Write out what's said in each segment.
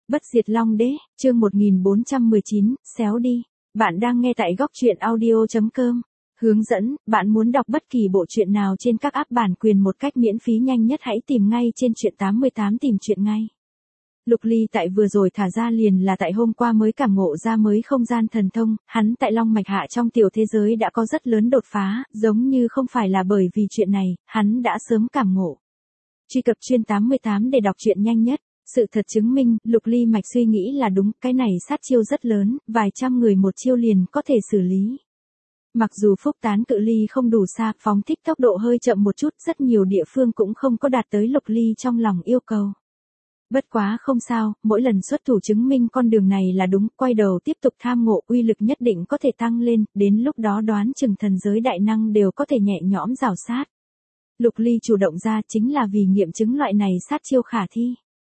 Bất diệt Long Đế, chương 1419, xéo đi. Bạn đang nghe tại góc truyện audio.com. Hướng dẫn, bạn muốn đọc bất kỳ bộ truyện nào trên các app bản quyền một cách miễn phí nhanh nhất hãy tìm ngay trên truyện 88 tìm truyện ngay. Lục Ly tại vừa rồi thả ra liền là tại hôm qua mới cảm ngộ ra mới không gian thần thông, hắn tại Long Mạch Hạ trong tiểu thế giới đã có rất lớn đột phá, giống như không phải là bởi vì chuyện này, hắn đã sớm cảm ngộ. Truy cập truyện 88 để đọc truyện nhanh nhất. Sự thật chứng minh, Lục Ly mạch suy nghĩ là đúng, cái này sát chiêu rất lớn, vài trăm người một chiêu liền có thể xử lý. Mặc dù phúc tán cự ly không đủ xa, phóng thích tốc độ hơi chậm một chút, rất nhiều địa phương cũng không có đạt tới Lục Ly trong lòng yêu cầu. Bất quá không sao, mỗi lần xuất thủ chứng minh con đường này là đúng, quay đầu tiếp tục tham ngộ, uy lực nhất định có thể tăng lên, đến lúc đó đoán chừng thần giới đại năng đều có thể nhẹ nhõm rào sát. Lục Ly chủ động ra chính là vì nghiệm chứng loại này sát chiêu khả thi.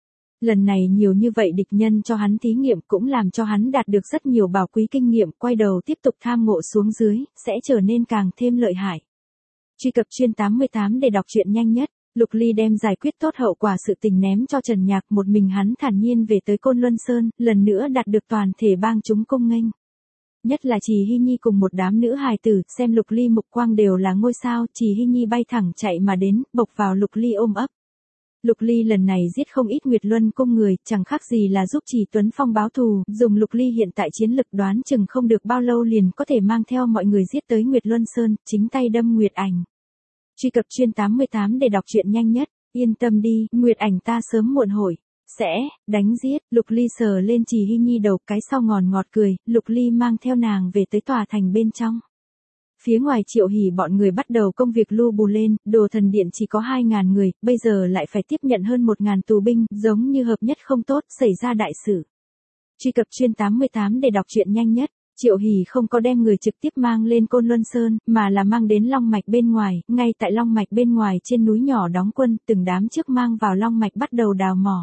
Lần này nhiều như vậy địch nhân cho hắn thí nghiệm cũng làm cho hắn đạt được rất nhiều bảo quý kinh nghiệm, quay đầu tiếp tục tham ngộ xuống dưới, sẽ trở nên càng thêm lợi hại. Truy cập truyện 88 để đọc truyện nhanh nhất. Lục Ly đem giải quyết tốt hậu quả sự tình ném cho Trần Nhạc, một mình hắn thản nhiên về tới Côn Luân Sơn, lần nữa đạt được toàn thể bang chúng cung nghênh. Nhất là Trì Hy Nhi cùng một đám nữ hài tử, xem Lục Ly mục quang đều là ngôi sao, Trì Hy Nhi bay thẳng chạy mà đến, bộc vào Lục Ly ôm ấp. Lục Ly lần này giết không ít Nguyệt Luân cung người, chẳng khác gì là giúp Trì Tuấn Phong báo thù, dùng Lục Ly hiện tại chiến lực đoán chừng không được bao lâu liền có thể mang theo mọi người giết tới Nguyệt Luân Sơn, chính tay đâm Nguyệt Ảnh. Truy cập truyện 88 để đọc truyện nhanh nhất, yên tâm đi, Nguyệt Ảnh ta sớm muộn hội sẽ đánh giết. Lục Ly sờ lên Trì Hy Nhi đầu, cái sau ngọt cười, Lục Ly mang theo nàng về tới tòa thành bên trong. Phía ngoài Triệu Hỉ bọn người bắt đầu công việc lu bù lên, Đồ Thần Điện chỉ có 2.000 người, bây giờ lại phải tiếp nhận hơn 1.000 tù binh, giống như hợp nhất không tốt, xảy ra đại sự. Truy cập truyện 88 để đọc truyện nhanh nhất. Triệu Hỉ không có đem người trực tiếp mang lên Côn Luân Sơn, mà là mang đến Long Mạch bên ngoài, ngay tại Long Mạch bên ngoài trên núi nhỏ đóng quân, từng đám trước mang vào Long Mạch bắt đầu đào mỏ.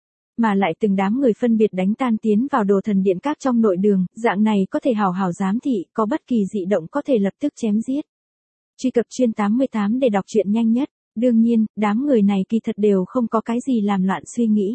Mà lại từng đám người phân biệt đánh tan tiến vào Đồ Thần Điện các trong nội đường, dạng này có thể hào hào giám thị, có bất kỳ dị động có thể lập tức chém giết. Truy cập truyện 88 để đọc truyện nhanh nhất. Đương nhiên, đám người này kỳ thật đều không có cái gì làm loạn suy nghĩ.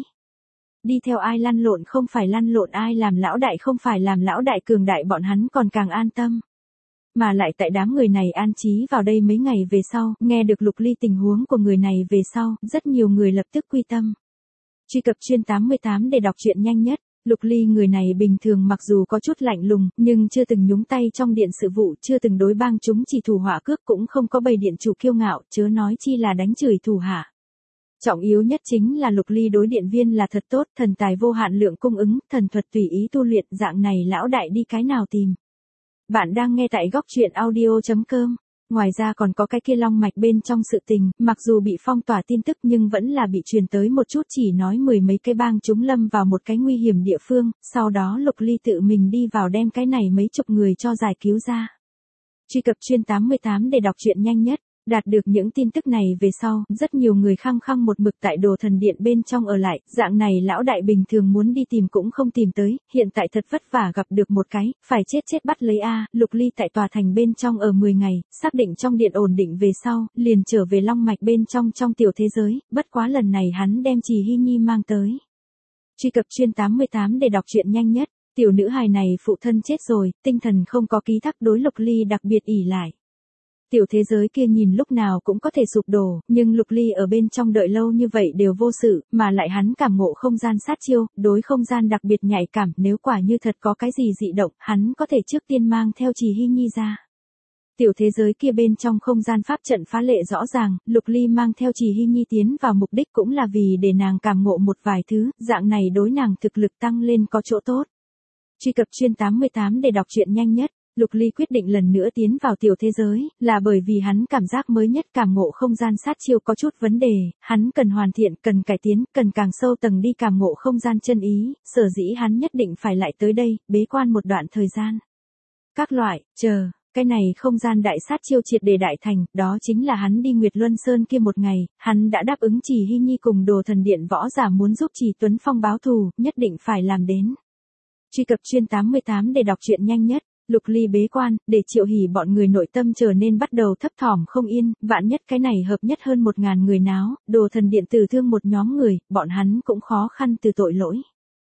Đi theo ai lăn lộn không phải lăn lộn, ai làm lão đại không phải làm lão đại, cường đại bọn hắn còn càng an tâm. Mà lại tại đám người này an trí vào đây mấy ngày về sau, nghe được Lục Ly tình huống của người này về sau, rất nhiều người lập tức quy tâm. Truy cập truyện 88 để đọc truyện nhanh nhất. Lục Ly người này bình thường mặc dù có chút lạnh lùng, nhưng chưa từng nhúng tay trong điện sự vụ, chưa từng đối bang chúng chỉ thủ họa cước, cũng không có bày điện chủ kiêu ngạo, chớ nói chi là đánh chửi thủ hạ. Trọng yếu nhất chính là Lục Ly đối điện viên là thật tốt, thần tài vô hạn lượng cung ứng, thần thuật tùy ý tu luyện, dạng này lão đại đi cái nào tìm. Bạn đang nghe tại góc truyện audio.com. Ngoài ra còn có cái kia Long Mạch bên trong sự tình, mặc dù bị phong tỏa tin tức nhưng vẫn là bị truyền tới một chút, chỉ nói mười mấy cái bang chúng lâm vào một cái nguy hiểm địa phương, sau đó Lục Ly tự mình đi vào đem cái này mấy chục người cho giải cứu ra. Truy cập truyện 88 để đọc truyện nhanh nhất. Đạt được những tin tức này về sau, rất nhiều người khăng khăng một mực tại Đồ Thần Điện bên trong ở lại, dạng này lão đại bình thường muốn đi tìm cũng không tìm tới, hiện tại thật vất vả gặp được một cái, phải chết bắt lấy a. Lục Ly tại tòa thành bên trong ở 10 ngày, xác định trong điện ổn định về sau, liền trở về Long Mạch bên trong tiểu thế giới, bất quá lần này hắn đem Trì Hy Nhi mang tới. Truy cập truyện 88 để đọc truyện nhanh nhất. Tiểu nữ hài này phụ thân chết rồi, tinh thần không có ký thác, đối Lục Ly đặc biệt ỷ lại. Tiểu thế giới kia nhìn lúc nào cũng có thể sụp đổ, nhưng Lục Ly ở bên trong đợi lâu như vậy đều vô sự, mà lại hắn cảm ngộ không gian sát chiêu, đối không gian đặc biệt nhạy cảm, nếu quả như thật có cái gì dị động, hắn có thể trước tiên mang theo Trì Hy Nhi ra. Tiểu thế giới kia bên trong không gian pháp trận phá lệ rõ ràng, Lục Ly mang theo Trì Hy Nhi tiến vào mục đích cũng là vì để nàng cảm ngộ một vài thứ, dạng này đối nàng thực lực tăng lên có chỗ tốt. Truy cập truyện 88 để đọc truyện nhanh nhất. Lục Ly quyết định lần nữa tiến vào tiểu thế giới, là bởi vì hắn cảm giác mới nhất cảm ngộ không gian sát chiêu có chút vấn đề, hắn cần hoàn thiện, cần cải tiến, cần càng sâu tầng đi cảm ngộ không gian chân ý, sở dĩ hắn nhất định phải lại tới đây, bế quan một đoạn thời gian. Các loại, cái này không gian đại sát chiêu triệt để đại thành, đó chính là hắn đi Nguyệt Luân Sơn kia một ngày, hắn đã đáp ứng Trì Hy Nhi cùng Đồ Thần Điện võ giả muốn giúp Trì Tuấn Phong báo thù, nhất định phải làm đến. Truy cập truyện 88 để đọc truyện nhanh nhất. Lục Ly bế quan, để Triệu Hỉ bọn người nội tâm trở nên bắt đầu thấp thỏm không yên, vạn nhất cái này hợp nhất hơn 1.000 người náo, Đồ Thần Điện tử thương một nhóm người, bọn hắn cũng khó khăn từ tội lỗi.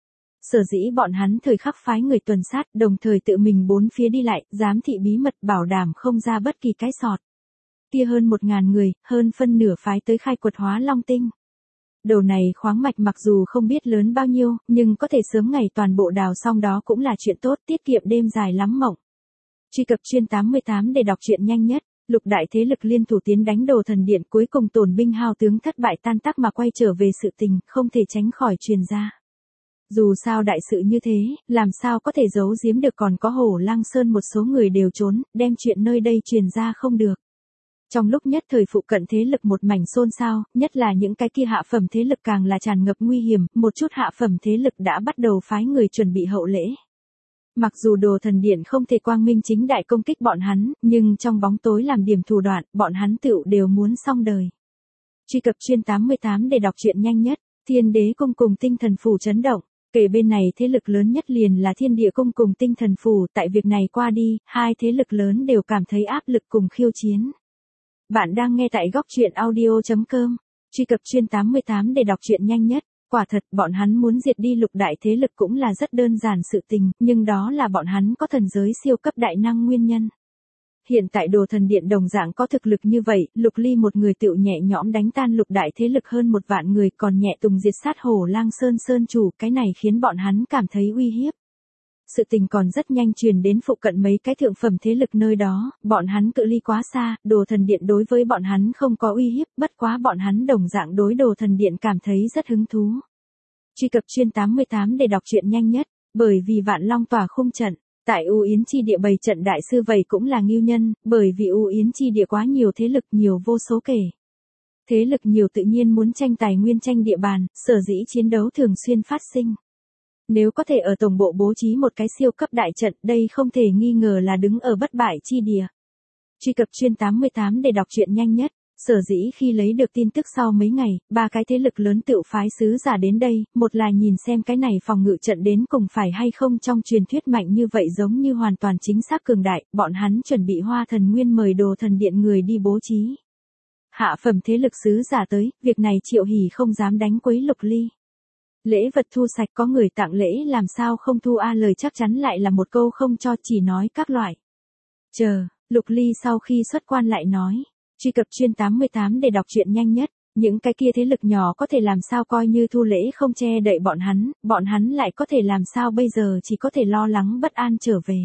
Sở dĩ bọn hắn thời khắc phái người tuần sát, đồng thời tự mình bốn phía đi lại, giám thị bí mật bảo đảm không ra bất kỳ cái sọt. Kia hơn 1.000 người, hơn phân nửa phái tới khai quật Hóa Long Tinh. Đầu này khoáng mạch mặc dù không biết lớn bao nhiêu, nhưng có thể sớm ngày toàn bộ đào xong đó cũng là chuyện tốt, tiết kiệm đêm dài lắm mộng. Truy cập chuyên 88 để đọc truyện nhanh nhất. Lục đại thế lực liên thủ tiến đánh Đồ Thần Điện, cuối cùng tổn binh hao tướng thất bại tan tác mà quay trở về, sự tình không thể tránh khỏi truyền ra. Dù sao đại sự như thế, làm sao có thể giấu giếm được, còn có Hổ Lang Sơn một số người đều trốn, đem chuyện nơi đây truyền ra không được. Trong lúc nhất thời phụ cận thế lực một mảnh xôn xao, nhất là những cái kia hạ phẩm thế lực càng là tràn ngập nguy hiểm, một chút hạ phẩm thế lực đã bắt đầu phái người chuẩn bị hậu lễ. Mặc dù Đồ Thần Điện không thể quang minh chính đại công kích bọn hắn, nhưng trong bóng tối làm điểm thủ đoạn, bọn hắn tựu đều muốn xong đời. Truy cập chuyên 88 để đọc truyện nhanh nhất. Thiên Đế Cung cùng Tinh Thần Phủ chấn động. Kể bên này thế lực lớn nhất liền là Thiên Địa Cung cùng Tinh Thần Phủ, tại việc này qua đi, hai thế lực lớn đều cảm thấy áp lực cùng khiêu chiến. Bạn đang nghe tại góc truyện audio.com. Truy cập chuyên 88 để đọc truyện nhanh nhất. Quả thật, bọn hắn muốn diệt đi lục đại thế lực cũng là rất đơn giản sự tình, nhưng đó là bọn hắn có thần giới siêu cấp đại năng nguyên nhân. Hiện tại Đồ Thần Điện đồng dạng có thực lực như vậy, Lục Ly một người tựu nhẹ nhõm đánh tan lục đại thế lực hơn 1 vạn người, còn nhẹ tùng diệt sát Hổ Lang Sơn Sơn chủ, cái này khiến bọn hắn cảm thấy uy hiếp. Sự tình còn rất nhanh truyền đến phụ cận mấy cái thượng phẩm thế lực nơi đó, bọn hắn cự ly quá xa, Đồ Thần Điện đối với bọn hắn không có uy hiếp, bất quá bọn hắn đồng dạng đối Đồ Thần Điện cảm thấy rất hứng thú. Truy cập chuyên 88 để đọc truyện nhanh nhất, bởi vì Vạn Long tỏa khung trận, tại U Yến chi địa bày trận đại sư vậy cũng là ngưu nhân, bởi vì U Yến chi địa quá nhiều thế lực, nhiều vô số kể. Thế lực nhiều tự nhiên muốn tranh tài nguyên, tranh địa bàn, sở dĩ chiến đấu thường xuyên phát sinh. Nếu có thể ở tổng bộ bố trí một cái siêu cấp đại trận, đây không thể nghi ngờ là đứng ở bất bại chi địa. Truy cập chuyên 88 để đọc truyện nhanh nhất. Sở dĩ khi lấy được tin tức sau mấy ngày, 3 cái thế lực lớn tựu phái sứ giả đến đây, một là nhìn xem cái này phòng ngự trận đến cùng phải hay không trong truyền thuyết mạnh như vậy, giống như hoàn toàn chính xác cường đại, bọn hắn chuẩn bị Hoa Thần Nguyên mời Đồ Thần Điện người đi bố trí. Hạ phẩm thế lực sứ giả tới, việc này Triệu Hỷ không dám đánh quấy Lục Ly. Lễ vật thu sạch, có người tặng lễ làm sao không thu a, lời chắc chắn lại là một câu không cho, chỉ nói các loại. Chờ, Lục Ly sau khi xuất quan lại nói. Truy cập chuyên 88 để đọc truyện nhanh nhất. Những cái kia thế lực nhỏ có thể làm sao coi như thu lễ không che đậy bọn hắn lại có thể làm sao bây giờ, chỉ có thể lo lắng bất an trở về.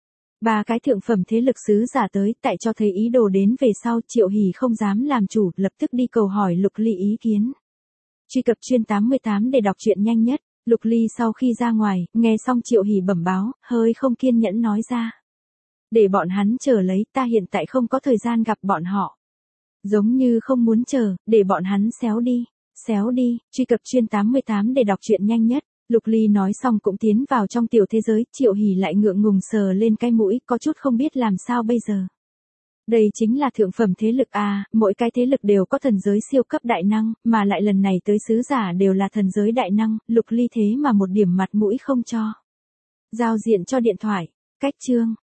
3 cái thượng phẩm thế lực sứ giả tới, tại cho thấy ý đồ đến về sau, Triệu Hỷ không dám làm chủ, lập tức đi cầu hỏi Lục Ly ý kiến. Truy cập chuyên 88 để đọc truyện nhanh nhất. Lục Ly sau khi ra ngoài, nghe xong Triệu Hỷ bẩm báo, hơi không kiên nhẫn nói ra. Để bọn hắn chờ lấy, ta hiện tại không có thời gian gặp bọn họ. Giống như không muốn chờ, để bọn hắn xéo đi, truy cập chuyên 88 để đọc truyện nhanh nhất. Lục Ly nói xong cũng tiến vào trong tiểu thế giới, Triệu Hỷ lại ngượng ngùng sờ lên cái mũi, có chút không biết làm sao bây giờ. Đây chính là thượng phẩm thế lực à, mỗi cái thế lực đều có thần giới siêu cấp đại năng, mà lại lần này tới sứ giả đều là thần giới đại năng, Lục Ly thế mà một điểm mặt mũi không cho. Giao diện cho điện thoại, cách chương.